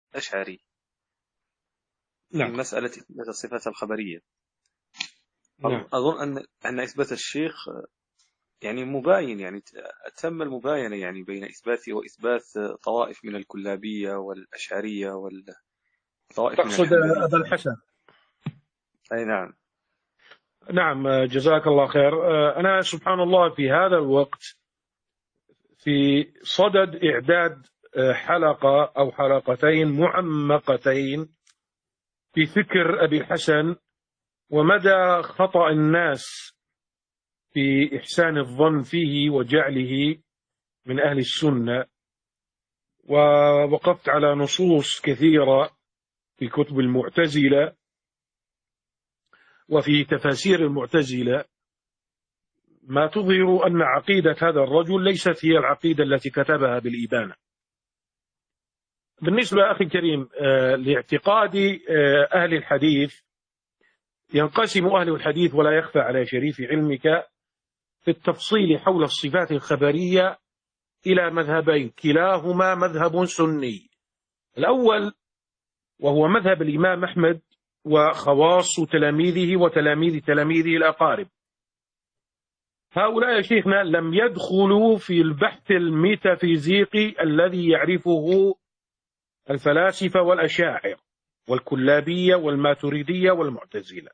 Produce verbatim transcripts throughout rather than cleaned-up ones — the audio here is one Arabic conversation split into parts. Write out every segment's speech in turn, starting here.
الأشعري في نعم. مسألة إثبات الصفات الخبرية. نعم. أظن أن أن إثبات الشيخ يعني مباين، يعني تم المباينة يعني بين إثباته وإثبات طوائف من الكلابية والأشعرية والطوائف من تقصد الحنبلية. أبا الحسن؟ أي نعم. نعم، جزاك الله خير. أنا سبحان الله في هذا الوقت في صدد إعداد حلقة أو حلقتين معمقتين في فكر أبي الحسن ومدى خطأ الناس في إحسان الظن فيه وجعله من أهل السنة، ووقفت على نصوص كثيرة في كتب المعتزلة وفي تفاسير المعتزلة ما تظهر أن عقيدة هذا الرجل ليست هي العقيدة التي كتبها بالإبانة. بالنسبة أخي الكريم لاعتقاد أهل الحديث، ينقسم أهل الحديث ولا يخفى على شريف علمك في التفصيل حول الصفات الخبرية إلى مذهبين، كلاهما مذهب سني. الأول وهو مذهب الإمام أحمد وخواص تلاميذه وتلاميذ تلاميذه الأقارب. هؤلاء يا شيخنا لم يدخلوا في البحث الميتافيزيقي الذي يعرفه الفلاسفة والأشاعرة والكلابية والماتريدية والمعتزلة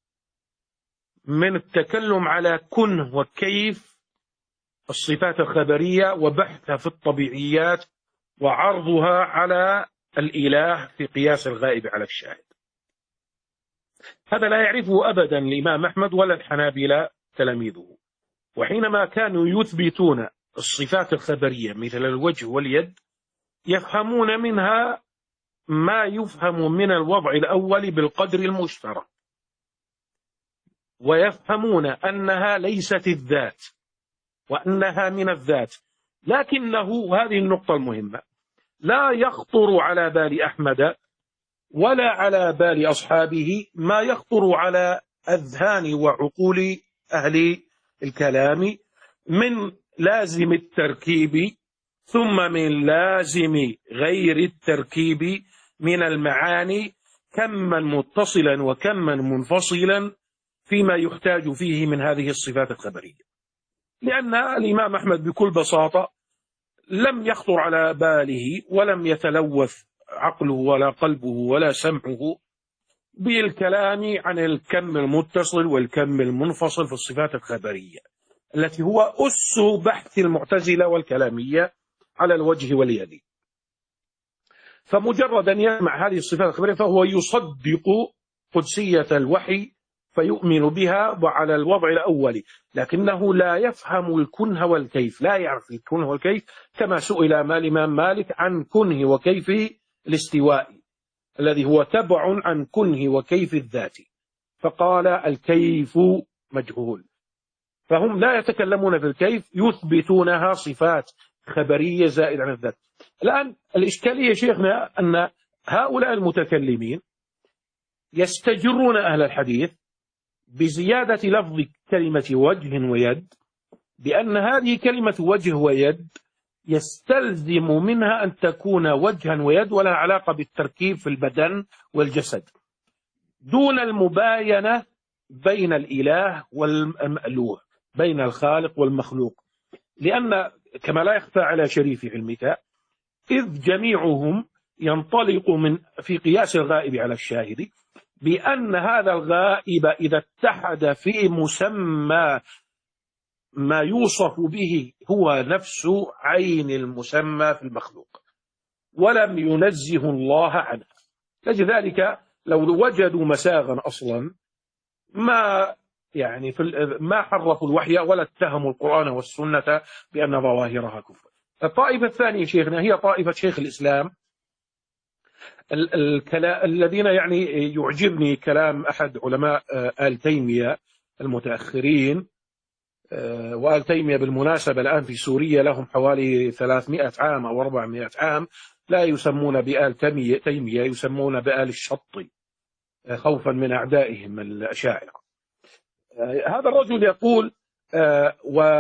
من التكلم على كنه وكيف الصفات الخبرية وبحثها في الطبيعيات وعرضها على الإله في قياس الغائب على الشاهد. هذا لا يعرفه أبدا الإمام أحمد ولا الحنابلة تلاميذه. وحينما كانوا يثبتون الصفات الخبرية مثل الوجه واليد يفهمون منها ما يفهم من الوضع الأول بالقدر المشترك، ويفهمون أنها ليست الذات وأنها من الذات. لكنه هذه النقطة المهمة، لا يخطر على بال أحمد ولا على بال أصحابه ما يخطر على أذهان وعقول أهل الكلام من لازم التركيب ثم من لازم غير التركيب من المعاني، كما متصلا وكما منفصلا فيما يحتاج فيه من هذه الصفات الخبرية. لأن الإمام أحمد بكل بساطة لم يخطر على باله ولم يتلوث عقله ولا قلبه ولا سمعه بالكلام عن الكم المتصل والكم المنفصل في الصفات الخبرية التي هو أس بحث المعتزلة والكلامية على الوجه واليد. فمجرد أن يسمع هذه الصفات الخبرية فهو يصدق قدسية الوحي فيؤمن بها وعلى الوضع الأولي، لكنه لا يفهم الكنه والكيف، لا يعرف الكنه والكيف، كما سئل الإمام مالك عن كنه وكيف الاستواء الذي هو تبع عن كنه وكيف الذات، فقال الكيف مجهول. فهم لا يتكلمون في الكيف، يثبتونها صفات خبرية زائد عن الذات. الآن الإشكالية شيخنا أن هؤلاء المتكلمين يستجرون أهل الحديث بزيادة لفظ كلمة وجه ويد، بأن هذه كلمة وجه ويد يستلزم منها أن تكون وجها ويد ولها علاقة بالتركيب في البدن والجسد، دون المباينة بين الإله والمألوه، بين الخالق والمخلوق. لأن كما لا يخفى على شريف علمك إذ جميعهم ينطلق من في قياس الغائب على الشاهد بأن هذا الغائب إذا اتحد في مسمى ما يوصف به هو نفس عين المسمى في المخلوق ولم ينزه الله عنه. لذلك لو وجدوا مساغا أصلا ما يعني في ما حرفوا الوحي ولا اتهموا القرآن والسنة بأن ظواهرها كفر. الطائفة الثانية شيخنا هي طائفة شيخ الإسلام الذين يعني يعجبني كلام أحد علماء آل تيمية المتأخرين، وآل تيمية بالمناسبة الآن في سوريا لهم حوالي ثلاثمائة عام أو أربعمائة عام، لا يسمون بآل تيمية، يسمون بآل الشطي خوفا من أعدائهم الأشاعرة. هذا الرجل يقول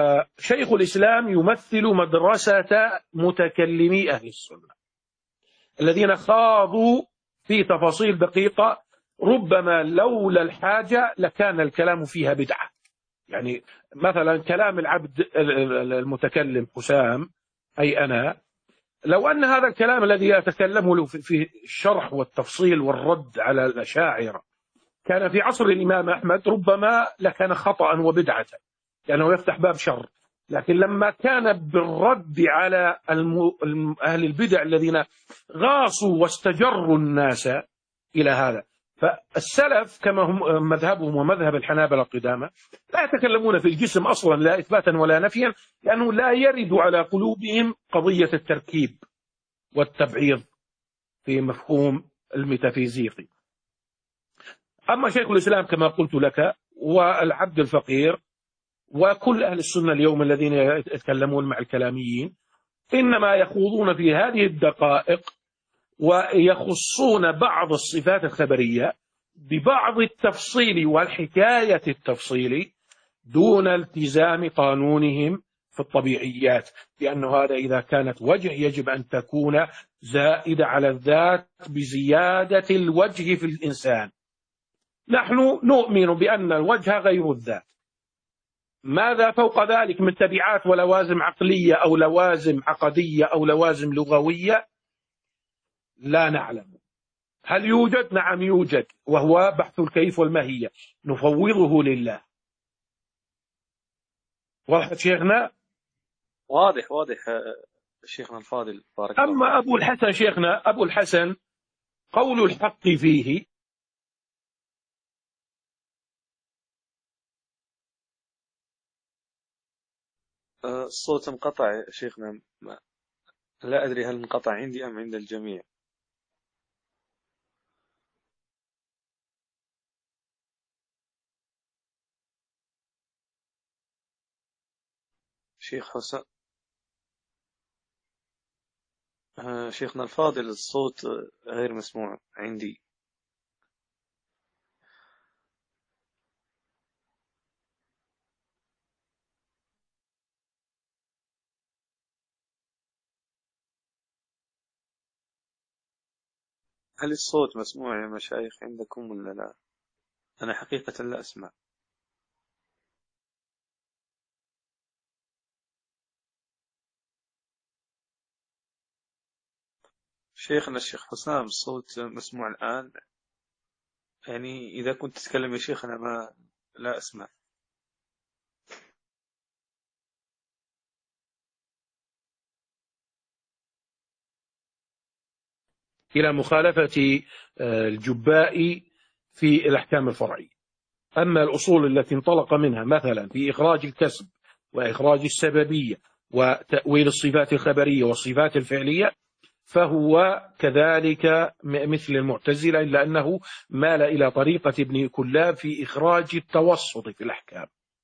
وشيخ الإسلام يمثل مدرسة متكلمي أهل السنة. الذين خاضوا في تفاصيل دقيقة ربما لولا الحاجة لكان الكلام فيها بدعة. يعني مثلا كلام العبد المتكلم حسام أي أنا، لو أن هذا الكلام الذي يتكلمه في الشرح والتفصيل والرد على الأشاعرة كان في عصر الإمام أحمد ربما لكان خطأ وبدعة، لأنه يفتح باب شر. لكن لما كان بالرد على أهل البدع الذين غاصوا واستجروا الناس إلى هذا، فالسلف كما هم مذهبهم ومذهب الحنابلة القدامى لا يتكلمون في الجسم أصلا لا إثباتا ولا نفيا، لأنه لا يرد على قلوبهم قضية التركيب والتبعيض في مفهوم الميتافيزيقي. أما شيخ الإسلام كما قلت لك والعبد الفقير وكل أهل السنة اليوم الذين يتكلمون مع الكلاميين إنما يخوضون في هذه الدقائق ويخصون بعض الصفات الخبرية ببعض التفصيل والحكاية التفصيلي دون التزام قانونهم في الطبيعيات، لأن هذا إذا كانت وجه يجب أن تكون زائدة على الذات بزيادة الوجه في الإنسان. نحن نؤمن بأن الوجه غير الذات، ماذا فوق ذلك من تبعات ولوازم عقلية أو لوازم عقدية أو لوازم لغوية لا نعلم. هل يوجد؟ نعم يوجد، وهو بحث الكيف والماهية نفوضه لله. واضح شيخنا؟ واضح واضح شيخنا الفاضل بارك الله. أما أبو الحسن شيخنا أبو الحسن قول الحق فيه الصوت انقطع شيخنا، لا أدري هل انقطع عندي أم عند الجميع. شيخ حسن شيخنا الفاضل الصوت غير مسموع عندي. هل الصوت مسموع يا مشايخ عندكم ولا لا؟ أنا حقيقة لا أسمع. شيخنا الشيخ حسام الصوت مسموع الآن، يعني إذا كنت تتكلم يا شيخ أنا ما لا أسمع. إلى مخالفة الجبائي في الأحكام الفرعية. أما الأصول التي انطلق منها مثلا في إخراج الكسب وإخراج السببية وتأويل الصفات الخبرية والصفات الفعلية فهو كذلك مثل المعتزلة، إلا أنه مال إلى طريقة ابن كلاب في إخراج التوسط في الأحكام.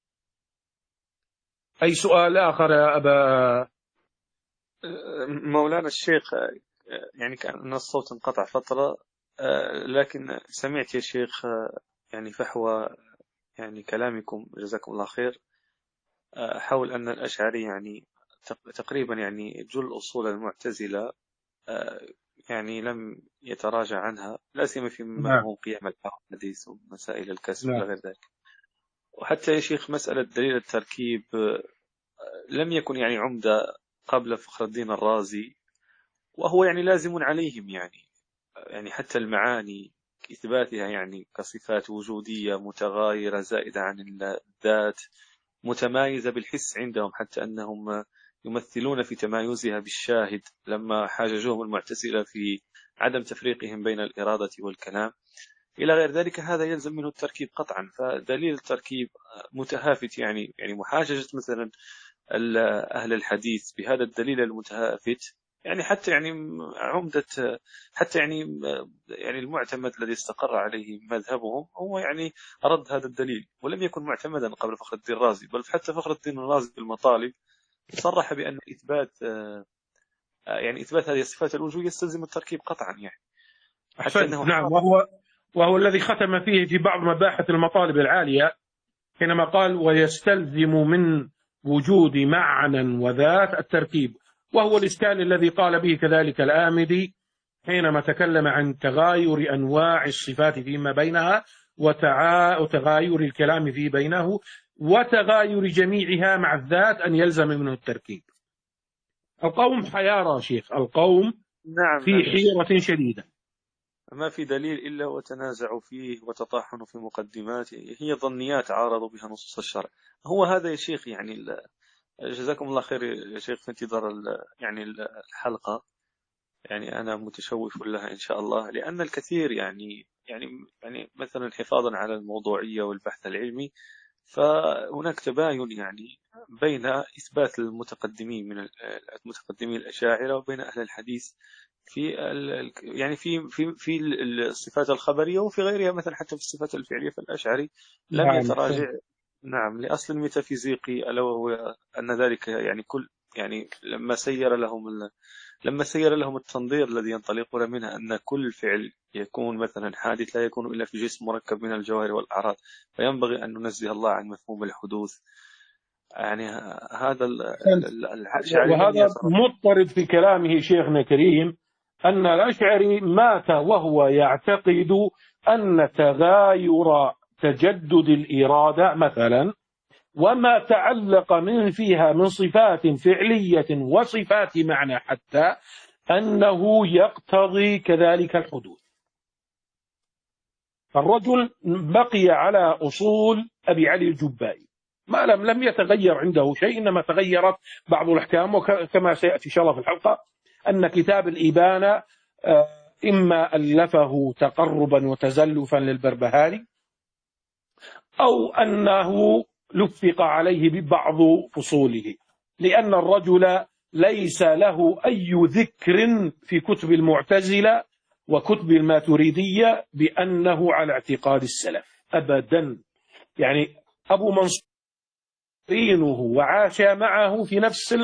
أي سؤال آخر يا أبا مولانا الشيخ؟ يعني كان الصوت انقطع فترة، لكن سمعت يا شيخ يعني فحوى يعني كلامكم جزاكم الله خير حول أن الأشعري يعني تقريبا يعني جل أصول المعتزلة يعني لم يتراجع عنها، لا سيما في مفهوم قيام الحديث ومسائل الكسب إلى غير ذلك. وحتى يا شيخ مسألة دليل التركيب لم يكن يعني عمدة قبل فخر الدين الرازي، وهو يعني لازم عليهم، يعني يعني حتى المعاني إثباتها يعني كصفات وجودية متغايرة زائدة عن الذات متمايزة بالحس عندهم، حتى أنهم يمثلون في تمايزها بالشاهد لما حاججوهم المعتزلة في عدم تفريقهم بين الإرادة والكلام إلى غير ذلك. هذا يلزم منه التركيب قطعا، فدليل التركيب متهافت، يعني يعني محاججة مثلا أهل الحديث بهذا الدليل المتهافت، يعني حتى يعني عمدة حتى يعني يعني المعتمد الذي استقر عليه مذهبهم هو يعني رد هذا الدليل، ولم يكن معتمدا قبل فخر الدين الرازي، بل حتى فخر الدين الرازي في المطالب صرح بأن إثبات يعني إثبات هذه الصفات الوجود يستلزم التركيب قطعا، يعني حتى أنه نعم، وهو وهو الذي ختم فيه في بعض مباحث المطالب العالية حينما قال ويستلزم من وجود معنى وذات التركيب، وهو الإشكال الذي قال به كذلك الآمدي حينما تكلم عن تغاير أنواع الصفات فيما بينها وتغاير الكلام في بينه وتغاير جميعها مع الذات أن يلزم منه التركيب. القوم حيارى شيخ، القوم نعم في نعم حيرة شديدة، ما في دليل إلا وتنازعوا فيه وتطاحنوا في مقدمات هي ظنيات عارضوا بها نصوص الشرع. هو هذا يا شيخ يعني. جزاكم الله خير يا شيخ في انتظار يعني الحلقة. يعني أنا متشوف لها إن شاء الله، لأن الكثير يعني يعني يعني مثلا حفاظا على الموضوعية والبحث العلمي، فهناك تباين يعني بين إثبات المتقدمين من المتقدمين الأشاعرة وبين أهل الحديث في يعني في في في الصفات الخبرية وفي غيرها، مثلا حتى في الصفات الفعلية فالأشعري لم نعم. يتراجع نعم لأصل الميتافيزيقي، ألا وهو أن ذلك يعني كل يعني لما سير لهم لما سير لهم التنظير الذي ينطلقون منه أن كل فعل يكون مثلا حادث لا يكون إلا في جسم مركب من الجوهر والأعراض، فينبغي أن ننزه الله عن مفهوم الحدوث. يعني هذا الأشعري لم وهذا يترك. مضطرد في كلامه شيخنا كريم أن الأشعري مات وهو يعتقد أن تغاير تجدد الإرادة مثلا وما تعلق من فيها من صفات فعلية وصفات معنى حتى أنه يقتضي كذلك الحدوث. فالرجل بقي على أصول أبي علي الجبائي، ما لم لم يتغير عنده شيء، إنما تغيرت بعض الأحكام. وكما سيأتي إن شاء الله في الحلقة أن كتاب الإبانة إما ألفه تقربا وتزلفا للبربهاري أو أنه لفق عليه ببعض فصوله، لأن الرجل ليس له أي ذكر في كتب المعتزلة وكتب الماتريدية بأنه على اعتقاد السلف أبدا. يعني أبو منصور وعاش معه في نفس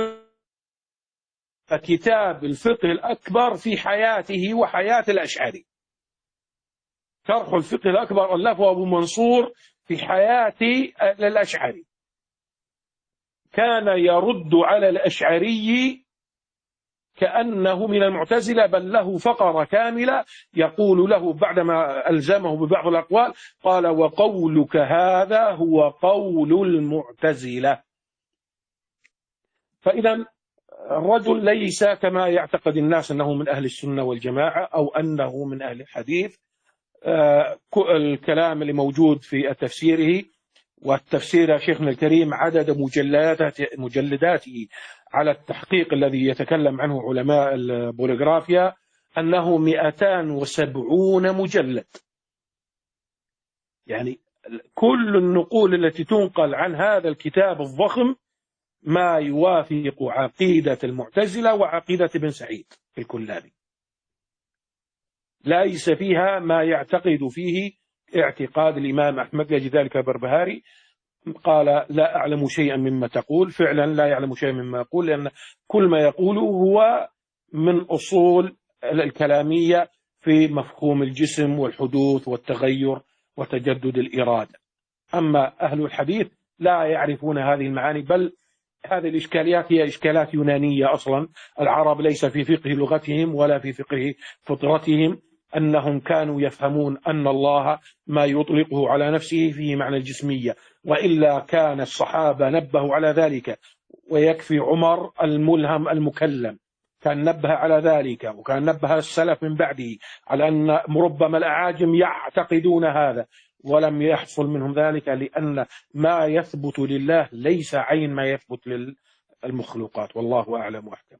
كتاب الفقه الأكبر في حياته وحياة الأشعري، شرح الفقه الأكبر ألفه أبو منصور في حياة الأشعري، كان يرد على الأشعري كأنه من المعتزلة، بل له فقرة كاملة يقول له بعدما ألزمه ببعض الأقوال قال: وقولك هذا هو قول المعتزلة. فإذا الرجل ليس كما يعتقد الناس أنه من أهل السنة والجماعة أو أنه من أهل الحديث. الكلام اللي موجود في تفسيره، والتفسير يا شيخنا الكريم عدد مجلداته مجلداته على التحقيق الذي يتكلم عنه علماء البوليغرافيا أنه مئتان وسبعون مجلد. يعني كل النقول التي تنقل عن هذا الكتاب الضخم ما يوافق عقيدة المعتزلة وعقيدة ابن سعيد الكلابي، ليس فيها ما يعتقد فيه اعتقاد الإمام أحمد. لذلك البربهاري قال: لا أعلم شيئا مما تقول. فعلا لا يعلم شيئا مما يقول، لأن كل ما يقوله هو من أصول الكلامية في مفهوم الجسم والحدوث والتغير وتجدد الإرادة. أما أهل الحديث لا يعرفون هذه المعاني، بل هذه الإشكاليات هي إشكالات يونانية أصلا. العرب ليس في فقه لغتهم ولا في فقه فطرتهم أنهم كانوا يفهمون أن الله ما يطلقه على نفسه فيه معنى الجسمية، وإلا كان الصحابة نبهوا على ذلك، ويكفي عمر الملهم المكلم كان نبه على ذلك، وكان نبه السلف من بعده على أن ربما الأعاجم يعتقدون هذا ولم يحصل منهم ذلك، لأن ما يثبت لله ليس عين ما يثبت للمخلوقات. والله أعلم وأحكم.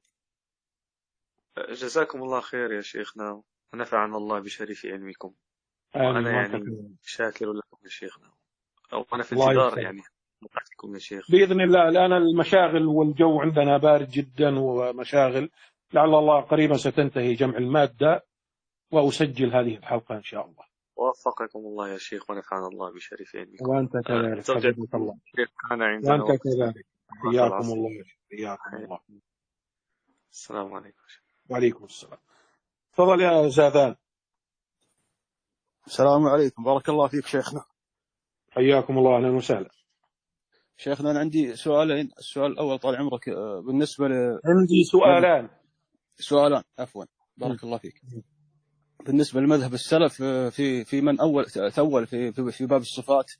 جزاكم الله خير يا شيخنا، ونفعنا الله بشريف علمكم. وأنا وأنا يعني شاكر لكم يا شيخنا، وأنا في الله انتظار يسلم. يعني مقاطعكم يا شيخ بإذن الله. الآن المشاغل والجو عندنا بارد جدا ومشاغل، لعل الله قريبا ستنتهي جمع المادة وأسجل هذه الحلقة إن شاء الله. وفقكم الله يا شيخ، ونفعنا الله بشريف علمكم. وأنت كذلك حفظك الله. وأنت كذلك حياكم الله. حياكم الله. السلام عليكم. وعليكم السلام. تفضل يا زاذان. السلام عليكم، بارك الله فيك شيخنا. حياكم الله، أهلا وسهلا. شيخنا أنا عندي سؤالين. السؤال الأول طال عمرك بالنسبة ل عندي سؤالان سؤالان عفوا بارك الله فيك. بالنسبة لمذهب السلف في في من أول تأول في في في باب الصفات،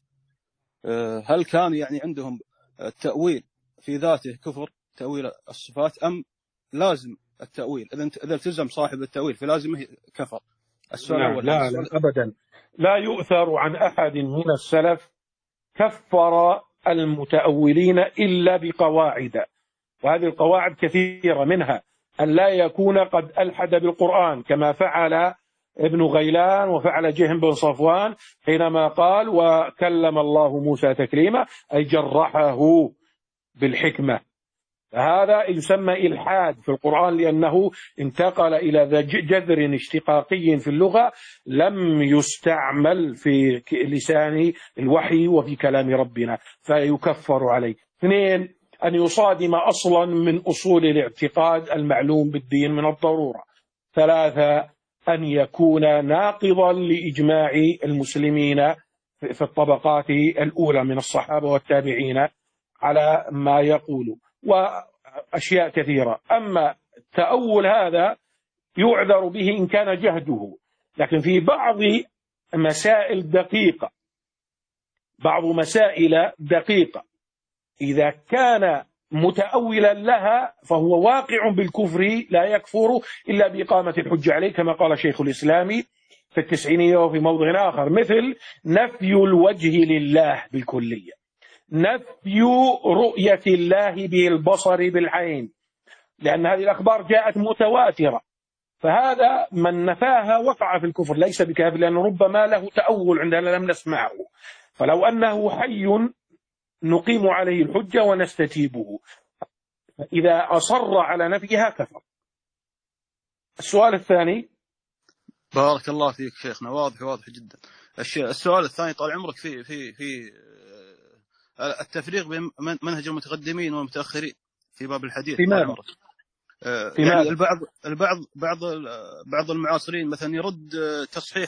هل كان يعني عندهم التأويل في ذاته كفر تأويل الصفات، أم لازم التأويل إذا إذا التزم صاحب التأويل فلازم كفر؟ السؤال الأول. لا لا أبدا، لا يؤثر عن أحد من السلف كفر المتأولين إلا بقواعد، وهذه القواعد كثيرة، منها أن لا يكون قد ألحد بالقرآن كما فعل ابن غيلان وفعل جهم بن صفوان حينما قال وكلم الله موسى تكليما، أي جرحه بالحكمة. هذا يسمى إلحاد في القرآن لأنه انتقل إلى جذر اشتقاقي في اللغة لم يستعمل في لسان الوحي وفي كلام ربنا فيكفر عليه. اثنين، أن يصادم أصلا من أصول الاعتقاد المعلوم بالدين من الضرورة. ثلاثة، أن يكون ناقضا لإجماع المسلمين في الطبقات الأولى من الصحابة والتابعين على ما يقول، وأشياء كثيرة. أما التأول هذا يعذر به إن كان جهده، لكن في بعض مسائل دقيقة بعض مسائل دقيقة إذا كان متأولا لها فهو واقع بالكفر لا يكفر إلا بإقامة الحجة عليه، كما قال شيخ الإسلام في التسعينية وفي موضع آخر، مثل نفي الوجه لله بالكلية، نفي رؤية الله بالبصر بالعين، لأن هذه الأخبار جاءت متواترة، فهذا من نفاها وقع في الكفر ليس بكافر، لأن ربما له تأول عندنا لم نسمعه، فلو أنه حي نقيم عليه الحجة ونستتيبه، إذا أصر على نفيها كفر. السؤال الثاني. بارك الله فيك شيخنا، واضح واضح جدا. السؤال الثاني طال عمرك في في في التفريق بين منهج المتقدمين والمتأخرين في باب الحديث. في ماذا؟ في يعني البعض البعض بعض بعض المعاصرين مثلا يرد تصحيح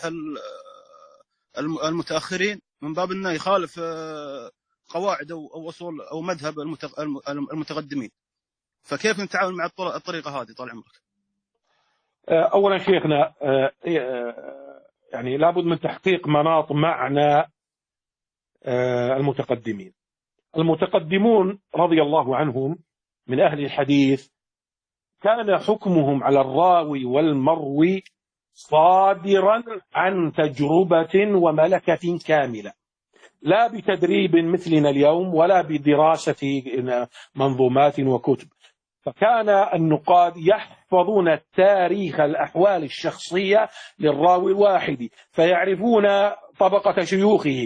المتأخرين من باب انه يخالف قواعد او اصول او مذهب المتقدمين، فكيف نتعامل مع الطريقة هذه طال عمرك؟ اولا شيخنا يعني لابد من تحقيق مناط معنى المتقدمين. المتقدمون رضي الله عنهم من أهل الحديث كان حكمهم على الراوي والمروي صادرا عن تجربة وملكة كاملة، لا بتدريب مثلنا اليوم ولا بدراسة منظومات وكتب. فكان النقاد يحفظون التاريخ الأحوال الشخصية للراوي الواحد، فيعرفون طبقة شيوخه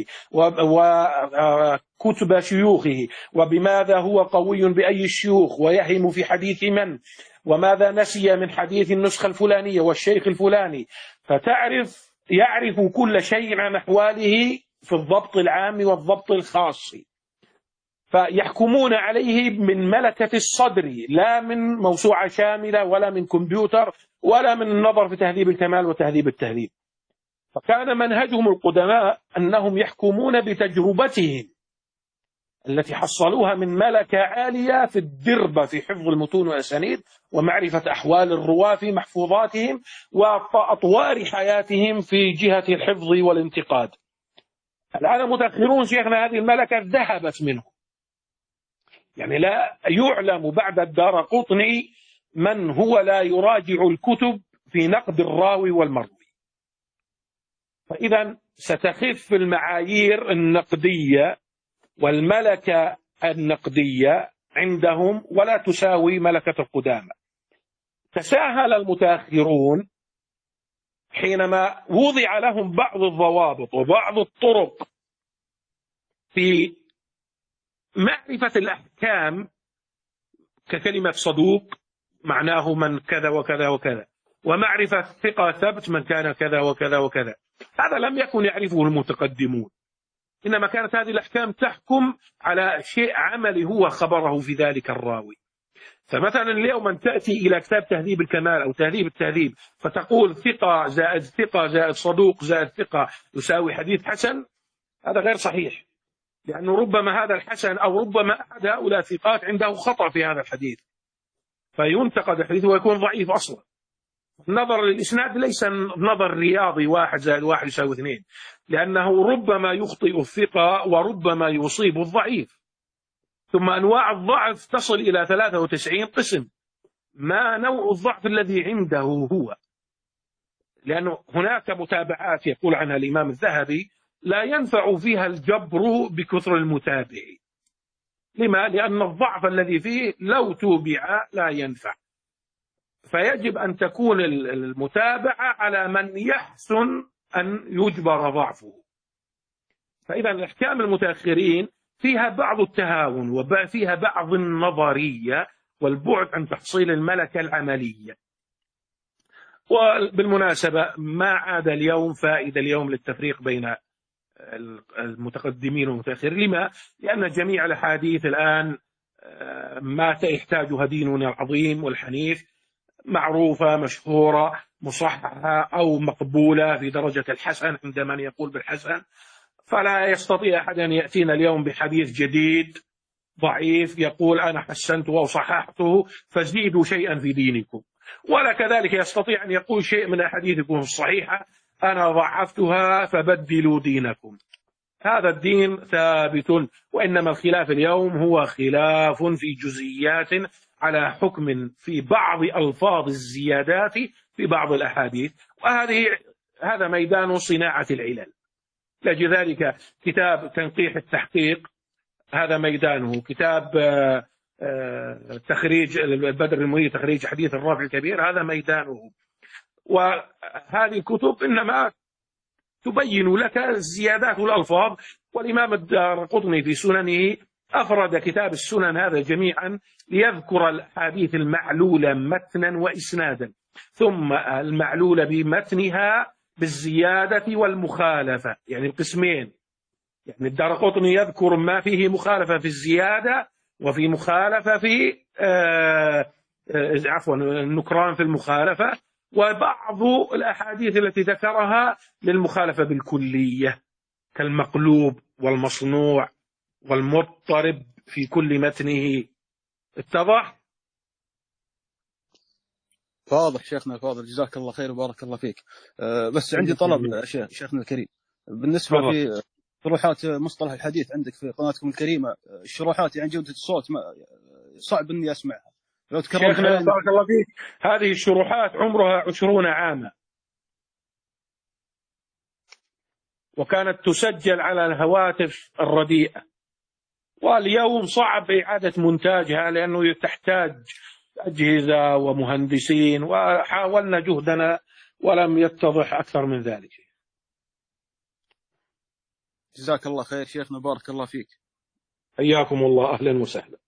وكتب شيوخه وبماذا هو قوي بأي الشيوخ ويهم في حديث من، وماذا نسي من حديث النسخة الفلانية والشيخ الفلاني، فتعرف يعرف كل شيء عن أحواله في الضبط العام والضبط الخاص، فيحكمون عليه من ملكة الصدر لا من موسوعة شاملة ولا من كمبيوتر ولا من النظر في تهذيب الكمال وتهذيب التهذيب. فكان منهجهم القدماء أنهم يحكمون بتجربتهم التي حصلوها من ملكة عالية في الدربة في حفظ المتون والأسانيد ومعرفة أحوال الرواة في محفوظاتهم وأطوار حياتهم في جهة الحفظ والانتقاد. الآن المتأخرون شيخنا هذه الملكة ذهبت منهم، يعني لا يعلم بعد الدارقطني من هو لا يراجع الكتب في نقد الراوي والمروي. فإذا ستخف المعايير النقدية والملكة النقدية عندهم ولا تساوي ملكة القدامى. تساهل المتأخرون حينما وضع لهم بعض الضوابط وبعض الطرق في معرفة الأحكام ككلمة صدوق معناه من كذا وكذا وكذا، ومعرفة ثقة ثبت من كان كذا وكذا وكذا، هذا لم يكن يعرفه المتقدمون، إنما كانت هذه الأحكام تحكم على شيء عملي هو خبره في ذلك الراوي. فمثلا اليوم أن تأتي إلى كتاب تهذيب الكمال أو تهذيب التهذيب فتقول ثقة زائد ثقة زائد صدوق زائد ثقة يساوي حديث حسن، هذا غير صحيح، لأنه ربما هذا الحسن أو ربما أحد هؤلاء الثقات عنده خطأ في هذا الحديث فينتقد الحديث ويكون ضعيف أصلا. النظر للإسناد ليس نظر رياضي واحد زائد واحد يساوي اثنين، لأنه ربما يخطئ الثقة وربما يصيب الضعيف. ثم أنواع الضعف تصل إلى ثلاثة وتسعين قسم، ما نوع الضعف الذي عنده هو، لأنه هناك متابعات يقول عنها الإمام الذهبي لا ينفع فيها الجبر بكثر المتابع. لما؟ لأن الضعف الذي فيه لو توبع لا ينفع، فيجب أن تكون المتابعة على من يحسن أن يجبر ضعفه. فإذا الأحكام المتأخرين فيها بعض التهاون وفيها بعض النظرية والبعد عن تحصيل الملكة العملية. وبالمناسبة ما عاد اليوم فائدة اليوم للتفريق بين المتقدمين والمتأخرين. لما؟ لأن جميع الأحاديث الآن ما يحتاجها ديننا العظيم والحنيف معروفة مشهورة مصححة أو مقبولة في درجة الحسن عند من يقول بالحسن، فلا يستطيع أحد أن يأتينا اليوم بحديث جديد ضعيف يقول أنا حسنته أو صححته فزيدوا شيئا في دينكم، ولا كذلك يستطيع أن يقول شيء من أحاديثكم الصحيحة أنا ضعفتها فبدلوا دينكم. هذا الدين ثابت، وإنما الخلاف اليوم هو خلاف في جزئيات على حكم في بعض ألفاظ الزيادات في بعض الأحاديث، وهذه هذا ميدان صناعة العلل. لذلك كتاب تنقيح التحقيق هذا ميدانه، كتاب تخريج البدر المنير تخريج حديث الرافع الكبير هذا ميدانه. وهذه الكتب إنما تبين لك الزيادات والألفاظ. والإمام الدارقطني في سننه أفرد كتاب السنن هذا جميعا ليذكر الحديث المعلولة متنا وإسنادا، ثم المعلولة بمتنها بالزيادة والمخالفة، يعني القسمين. يعني الدارقطني يذكر ما فيه مخالفة في الزيادة وفي مخالفة في آه آه عفوا النكران في المخالفة، وبعض الأحاديث التي ذكرها للمخالفة بالكلية كالمقلوب والمصنوع والمضطرب في كل متنه. اتضح؟ واضح شيخنا الفاضل، جزاك الله خير وبارك الله فيك. أه بس عندي طلب شيخنا الكريم، بالنسبة طبعا. في شروحات مصطلح الحديث عندك في قناتكم الكريمة، الشروحات يعني جودة الصوت ما صعب إني أسمعها، لو تكرمت شيخنا بارك الله فيك، هذه الشروحات عمرها عشرون عاما، وكانت تسجل على الهواتف الرديئة، واليوم صعب إعادة منتاجها لأنه تحتاج أجهزة ومهندسين، وحاولنا جهدنا ولم يتضح أكثر من ذلك. جزاك الله خير شيخنا بارك الله فيك. حياكم الله، أهلا وسهلا.